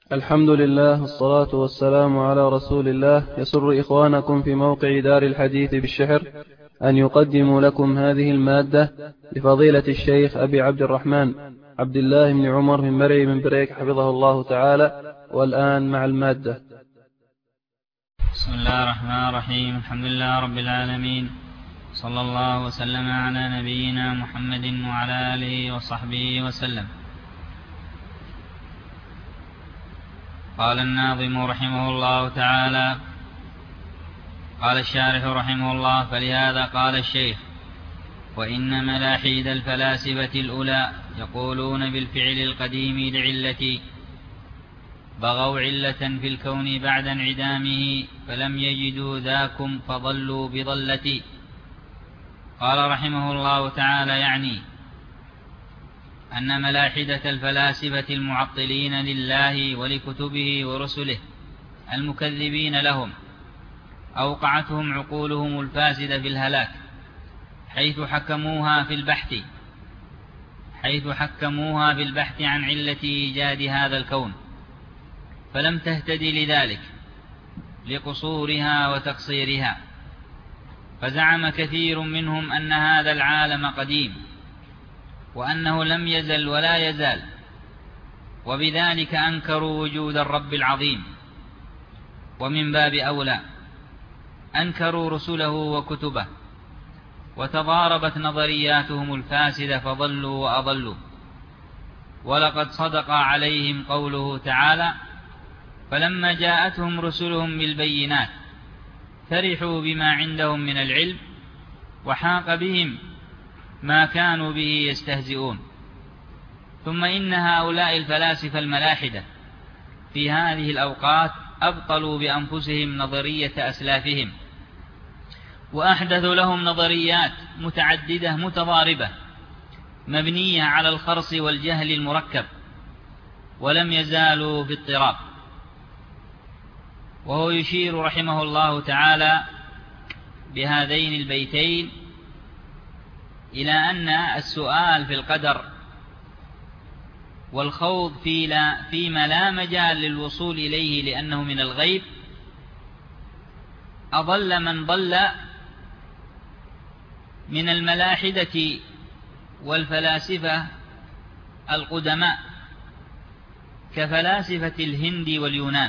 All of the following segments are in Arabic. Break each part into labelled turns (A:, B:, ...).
A: الحمد لله والصلاة والسلام على رسول الله. يسر إخوانكم في موقع دار الحديث بالشحر أن يقدموا لكم هذه المادة لفضيلة الشيخ أبي عبد الرحمن عبد الله بن عمر من مرعي من بريك حفظه الله تعالى. والآن مع المادة.
B: بسم الله الرحمن الرحيم. الحمد لله رب العالمين، صلى الله وسلم على نبينا محمد وعلى آله وصحبه وسلم. قال الناظم رحمه الله تعالى: قال الشارح رحمه الله: فلهذا قال الشيخ: وإن ملاحيد الفلاسفة الأولى يقولون بالفعل القديم لعلة، بغوا علة في الكون بعد انعدامه، فلم يجدوا ذاكم فضلوا بضلة. قال رحمه الله تعالى: يعني أن ملاحدة الفلاسفة المعطلين لله ولكتبه ورسله المكذبين لهم أوقعتهم عقولهم الفاسدة في الهلاك، حيث حكموها في البحث عن علة إيجاد هذا الكون، فلم تهتدي لذلك لقصورها وتقصيرها. فزعم كثير منهم أن هذا العالم قديم، وأنه لم يزل ولا يزال، وبذلك أنكروا وجود الرب العظيم. ومن باب أولى أنكروا رسله وكتبه، وتضاربت نظرياتهم الفاسدة فضلوا وأضلوا. ولقد صدق عليهم قوله تعالى: فلما جاءتهم رسلهم بالبينات فرحوا بما عندهم من العلم، وحاق بهم ما كانوا به يستهزئون. ثم إن هؤلاء الفلاسفة الملاحدة في هذه الأوقات أبطلوا بأنفسهم نظرية أسلافهم، وأحدثوا لهم نظريات متعددة متضاربة مبنية على الخرص والجهل المركب، ولم يزالوا في اضطراب. وهو يشير رحمه الله تعالى بهذين البيتين إلى أن السؤال في القدر والخوض فيما لا مجال للوصول إليه لأنه من الغيب أضل من ضل من الملاحدة والفلاسفة القدماء كفلاسفة الهند واليونان،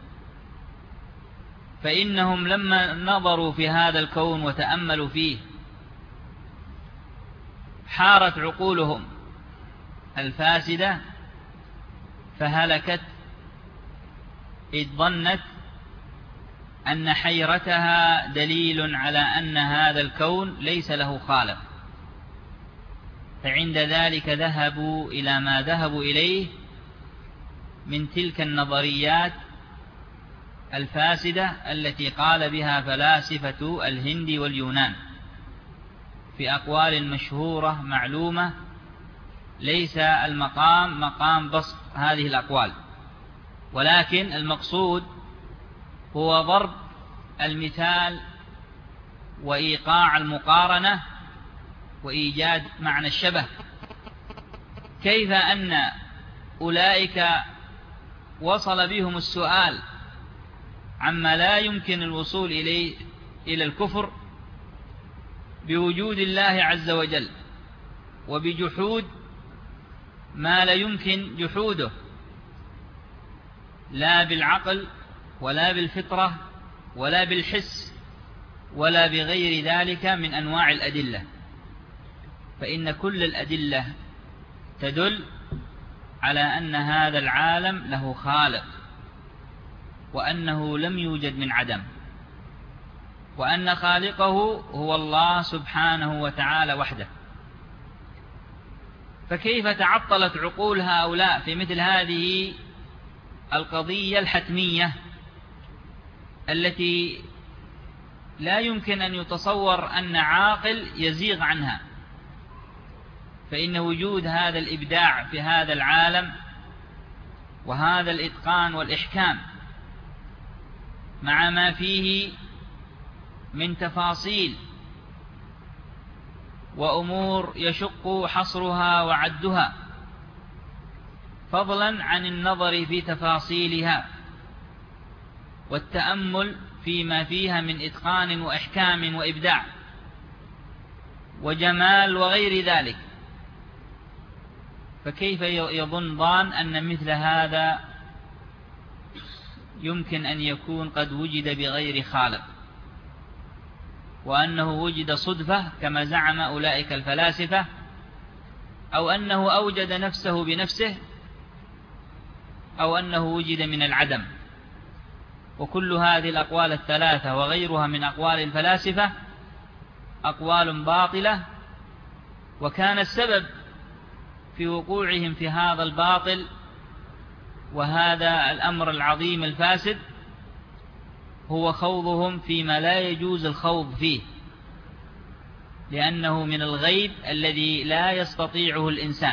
B: فإنهم لما نظروا في هذا الكون وتأملوا فيه حارت عقولهم الفاسدة فهلكت، إذ ظنت أن حيرتها دليل على أن هذا الكون ليس له خالق، فعند ذلك ذهبوا إلى ما ذهبوا إليه من تلك النظريات الفاسدة التي قال بها فلاسفة الهند واليونان في أقوال مشهورة معلومة، ليس المقام مقام بسط هذه الأقوال، ولكن المقصود هو ضرب المثال وإيقاع المقارنة وإيجاد معنى الشبه. كيف أن أولئك وصل بهم السؤال عما لا يمكن الوصول إليه إلى الكفر بوجود الله عز وجل، وبجحود ما لا يمكن جحوده لا بالعقل ولا بالفطرة ولا بالحس ولا بغير ذلك من أنواع الأدلة، فإن كل الأدلة تدل على أن هذا العالم له خالق، وأنه لم يوجد من عدم، وأن خالقه هو الله سبحانه وتعالى وحده. فكيف تعطلت عقول هؤلاء في مثل هذه القضية الحتمية التي لا يمكن أن يتصور أن عاقل يزيغ عنها؟ فإن وجود هذا الإبداع في هذا العالم وهذا الإتقان والإحكام مع ما فيه من تفاصيل وأمور يشق حصرها وعدها فضلا عن النظر في تفاصيلها والتأمل فيما فيها من إتقان وإحكام وإبداع وجمال وغير ذلك. فكيف يظن ظان أن مثل هذا يمكن أن يكون قد وجد بغير خالق، وأنه وجد صدفة كما زعم أولئك الفلاسفة، أو أنه أوجد نفسه بنفسه، أو أنه وجد من العدم؟ وكل هذه الأقوال الثلاثة وغيرها من أقوال الفلاسفة أقوال باطلة، وكان السبب في وقوعهم في هذا الباطل وهذا الأمر العظيم الفاسد هو خوضهم فيما لا يجوز الخوض فيه، لأنه من الغيب الذي لا يستطيعه الإنسان.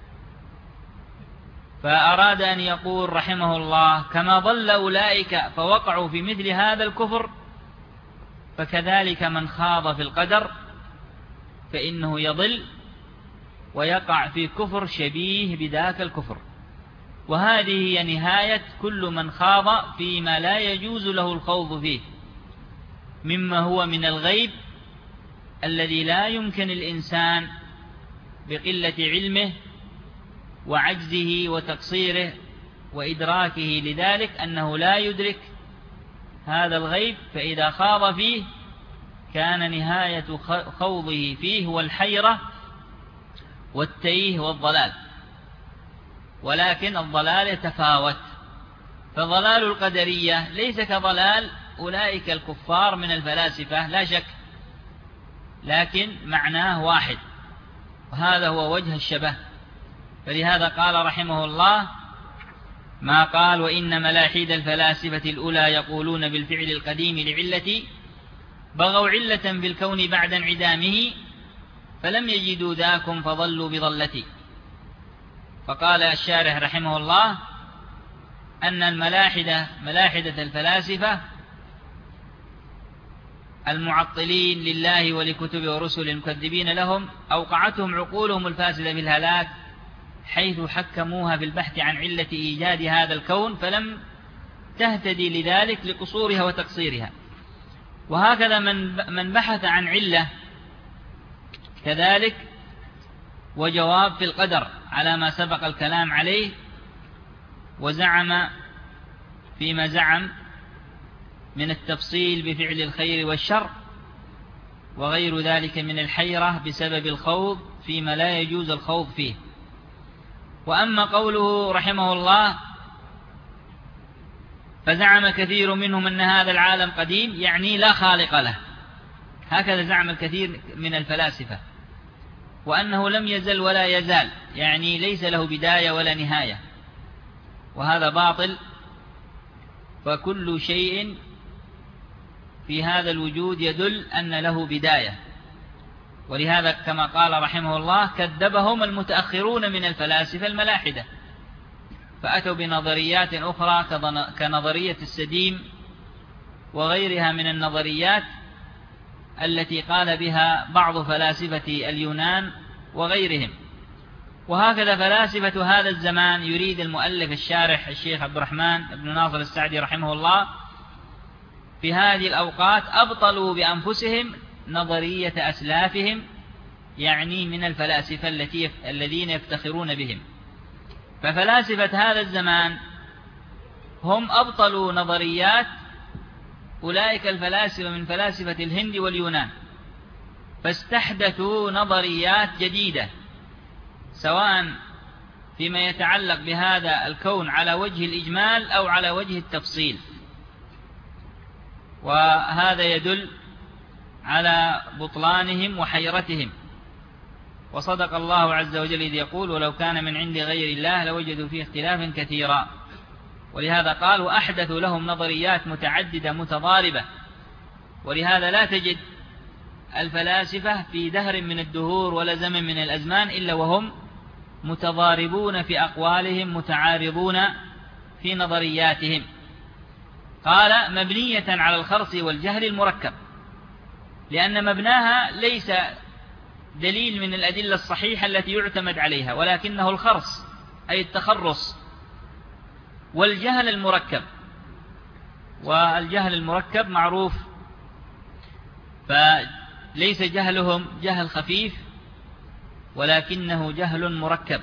B: فأراد أن يقول رحمه الله: كما ضل أولئك فوقعوا في مثل هذا الكفر، فكذلك من خاض في القدر فإنه يضل ويقع في كفر شبيه بذاك الكفر. وهذه هي نهاية كل من خاض فيما لا يجوز له الخوض فيه، مما هو من الغيب الذي لا يمكن الإنسان بقلة علمه وعجزه وتقصيره وإدراكه لذلك أنه لا يدرك هذا الغيب، فإذا خاض فيه كان نهاية خوضه فيه هو الحيرة والتيه والضلال. ولكن الضلال يتفاوت، فضلال القدرية ليس كضلال أولئك الكفار من الفلاسفة لا شك، لكن معناه واحد، وهذا هو وجه الشبه. فلهذا قال رحمه الله ما قال: وإن ملاحد الفلاسفة الأولى يقولون بالفعل القديم لعلة بغوا علة بالكون بعد انعدامه فلم يجدوا ذاكم فضلوا بضلتي. فقال الشارح رحمه الله أن ملاحدة الفلاسفة المعطلين لله ولكتب ورسل المكذبين لهم أوقعتهم عقولهم الفاسدة بالهلاك، حيث حكموها بالبحث عن علة إيجاد هذا الكون فلم تهتدي لذلك لقصورها وتقصيرها. وهكذا من بحث عن علة كذلك وجواب في القدر على ما سبق الكلام عليه، وزعم فيما زعم من التفصيل بفعل الخير والشر وغير ذلك من الحيرة بسبب الخوض فيما لا يجوز الخوض فيه. وأما قوله رحمه الله فزعم كثير منهم أن هذا العالم قديم، يعني لا خالق له، هكذا زعم الكثير من الفلاسفة، وأنه لم يزل ولا يزال، يعني ليس له بداية ولا نهاية، وهذا باطل. فكل شيء في هذا الوجود يدل أن له بداية، ولهذا كما قال رحمه الله كذبهم المتأخرون من الفلاسفة الملاحدة، فأتوا بنظريات أخرى كنظرية السديم وغيرها من النظريات التي قال بها بعض فلاسفة اليونان وغيرهم. وهكذا فلاسفة هذا الزمان يريد المؤلف الشارح الشيخ عبد الرحمن بن ناصر السعدي رحمه الله في هذه الأوقات أبطلوا بأنفسهم نظرية أسلافهم، يعني من الفلاسفة الذين يفتخرون بهم. ففلاسفة هذا الزمان هم أبطلوا نظريات أولئك الفلاسفة من فلاسفة الهند واليونان، فاستحدثوا نظريات جديدة سواء فيما يتعلق بهذا الكون على وجه الإجمال أو على وجه التفصيل، وهذا يدل على بطلانهم وحيرتهم. وصدق الله عز وجل إذ يقول ولو كان من عند غير الله لوجدوا فيه اختلافا كثيرا. ولهذا قال وأحدثوا لهم نظريات متعددة متضاربة. ولهذا لا تجد الفلاسفة في دهر من الدهور ولا زمن من الأزمان إلا وهم متضاربون في أقوالهم متعارضون في نظرياتهم. قال مبنية على الخرص والجهل المركب، لأن مبناها ليس دليل من الأدلة الصحيحة التي يعتمد عليها، ولكنه الخرص أي التخرص. والجهل المركب، والجهل المركب معروف، فليس جهلهم جهل خفيف ولكنه جهل مركب،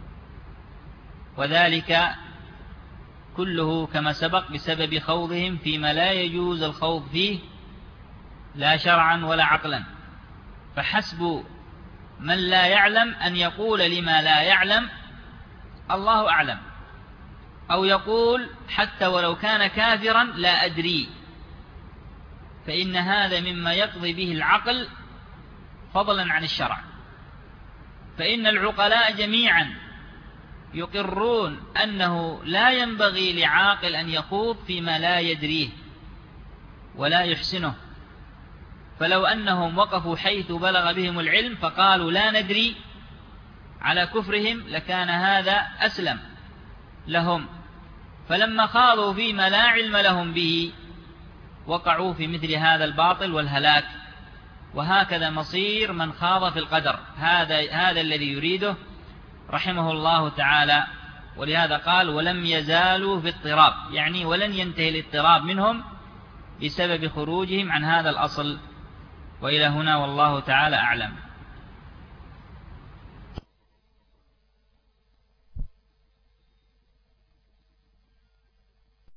B: وذلك كله كما سبق بسبب خوضهم فيما لا يجوز الخوض فيه لا شرعا ولا عقلا. فحسب من لا يعلم أن يقول لما لا يعلم الله أعلم، أو يقول حتى ولو كان كافرا لا أدري، فإن هذا مما يقضي به العقل فضلا عن الشرع. فإن العقلاء جميعا يقرون أنه لا ينبغي لعاقل أن يخوض فيما لا يدريه ولا يحسنه. فلو أنهم وقفوا حيث بلغ بهم العلم فقالوا لا ندري على كفرهم لكان هذا أسلم لهم، فلما خاضوا فيما لا علم لهم به وقعوا في مثل هذا الباطل والهلاك. وهكذا مصير من خاض في القدر، هذا الذي يريده رحمه الله تعالى. ولهذا قال ولم يزالوا في اضطراب، يعني ولن ينتهي الاضطراب منهم بسبب خروجهم عن هذا الأصل. وإلى هنا والله تعالى أعلم.